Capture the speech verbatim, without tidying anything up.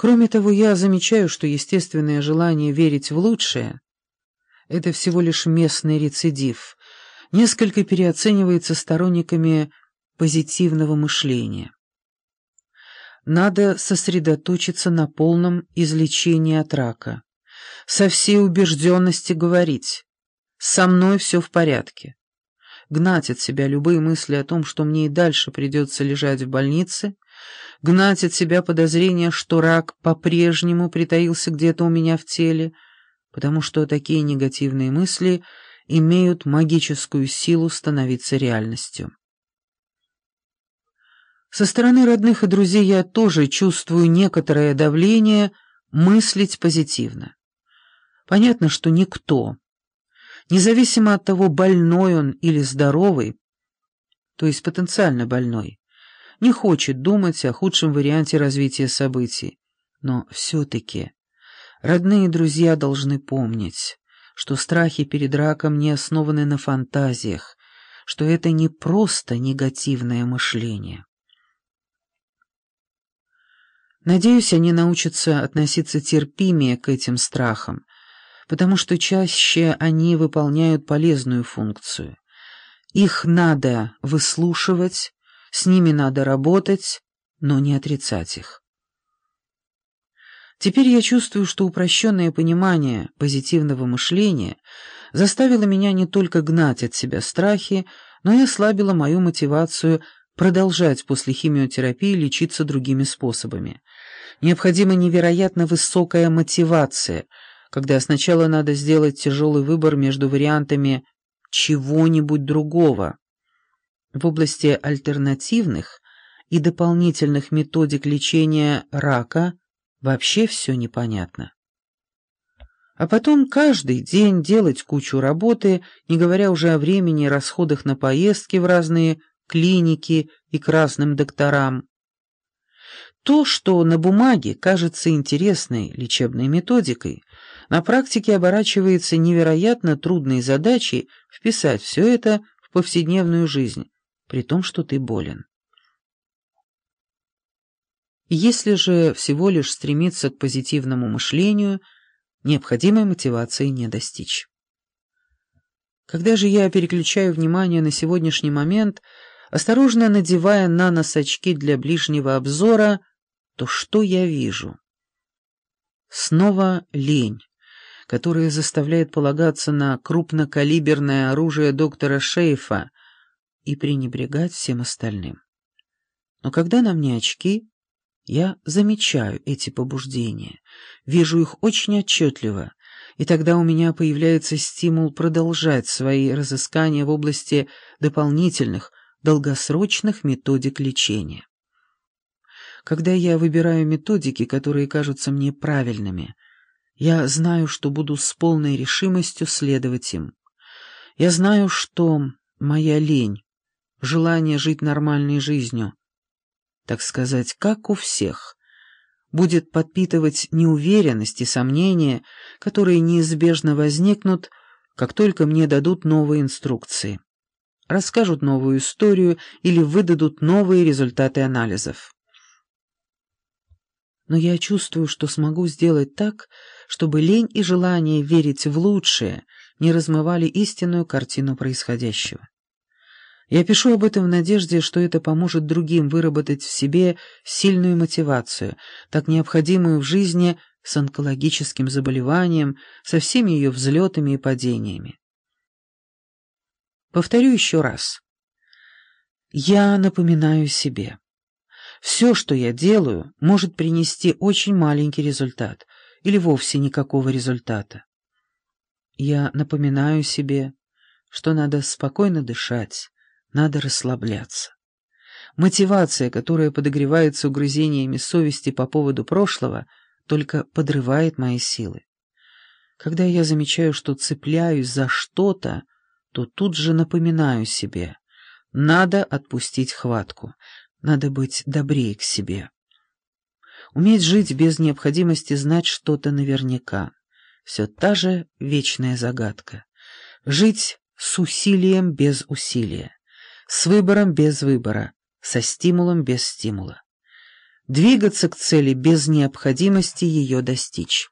Кроме того, я замечаю, что естественное желание верить в лучшее — это всего лишь местный рецидив, несколько переоценивается сторонниками позитивного мышления. Надо сосредоточиться на полном излечении от рака, со всей убежденности говорить: «Со мной все в порядке», гнать от себя любые мысли о том, что мне и дальше придется лежать в больнице, гнать от себя подозрения, что рак по-прежнему притаился где-то у меня в теле, потому что такие негативные мысли имеют магическую силу становиться реальностью. Со стороны родных и друзей я тоже чувствую некоторое давление мыслить позитивно. Понятно, что никто, независимо от того, больной он или здоровый, то есть потенциально больной, не хочет думать о худшем варианте развития событий. Но все-таки родные и друзья должны помнить, что страхи перед раком не основаны на фантазиях, что это не просто негативное мышление. Надеюсь, они научатся относиться терпимее к этим страхам, потому что чаще они выполняют полезную функцию. Их надо выслушивать, с ними надо работать, но не отрицать их. Теперь я чувствую, что упрощенное понимание позитивного мышления заставило меня не только гнать от себя страхи, но и ослабило мою мотивацию продолжать после химиотерапии лечиться другими способами. Необходима невероятно высокая мотивация, когда сначала надо сделать тяжелый выбор между вариантами чего-нибудь другого. В области альтернативных и дополнительных методик лечения рака вообще все непонятно. А потом каждый день делать кучу работы, не говоря уже о времени и расходах на поездки в разные клиники и к разным докторам. То, что на бумаге кажется интересной лечебной методикой, на практике оборачивается невероятно трудной задачей вписать все это в повседневную жизнь, при том, что ты болен. Если же всего лишь стремиться к позитивному мышлению, необходимой мотивации не достичь. Когда же я переключаю внимание на сегодняшний момент, осторожно надевая на нос очки для ближнего обзора, то что я вижу? Снова лень, которая заставляет полагаться на крупнокалиберное оружие доктора Шейфа и пренебрегать всем остальным. Но когда на мне очки, я замечаю эти побуждения, вижу их очень отчетливо, и тогда у меня появляется стимул продолжать свои разыскания в области дополнительных, долгосрочных методик лечения. Когда я выбираю методики, которые кажутся мне правильными, я знаю, что буду с полной решимостью следовать им. Я знаю, что моя лень, желание жить нормальной жизнью, так сказать, как у всех, будет подпитывать неуверенность и сомнения, которые неизбежно возникнут, как только мне дадут новые инструкции, расскажут новую историю или выдадут новые результаты анализов. Но я чувствую, что смогу сделать так, чтобы лень и желание верить в лучшее не размывали истинную картину происходящего. Я пишу об этом в надежде, что это поможет другим выработать в себе сильную мотивацию, так необходимую в жизни с онкологическим заболеванием, со всеми ее взлетами и падениями. Повторю еще раз. Я напоминаю себе. Все, что я делаю, может принести очень маленький результат или вовсе никакого результата. Я напоминаю себе, что надо спокойно дышать, надо расслабляться. Мотивация, которая подогревается угрызениями совести по поводу прошлого, только подрывает мои силы. Когда я замечаю, что цепляюсь за что-то, то тут же напоминаю себе: надо отпустить хватку, надо быть добрее к себе. Уметь жить без необходимости знать что-то наверняка. Все та же вечная загадка. Жить с усилием без усилия, с выбором без выбора, со стимулом без стимула. двигаться к цели без необходимости ее достичь.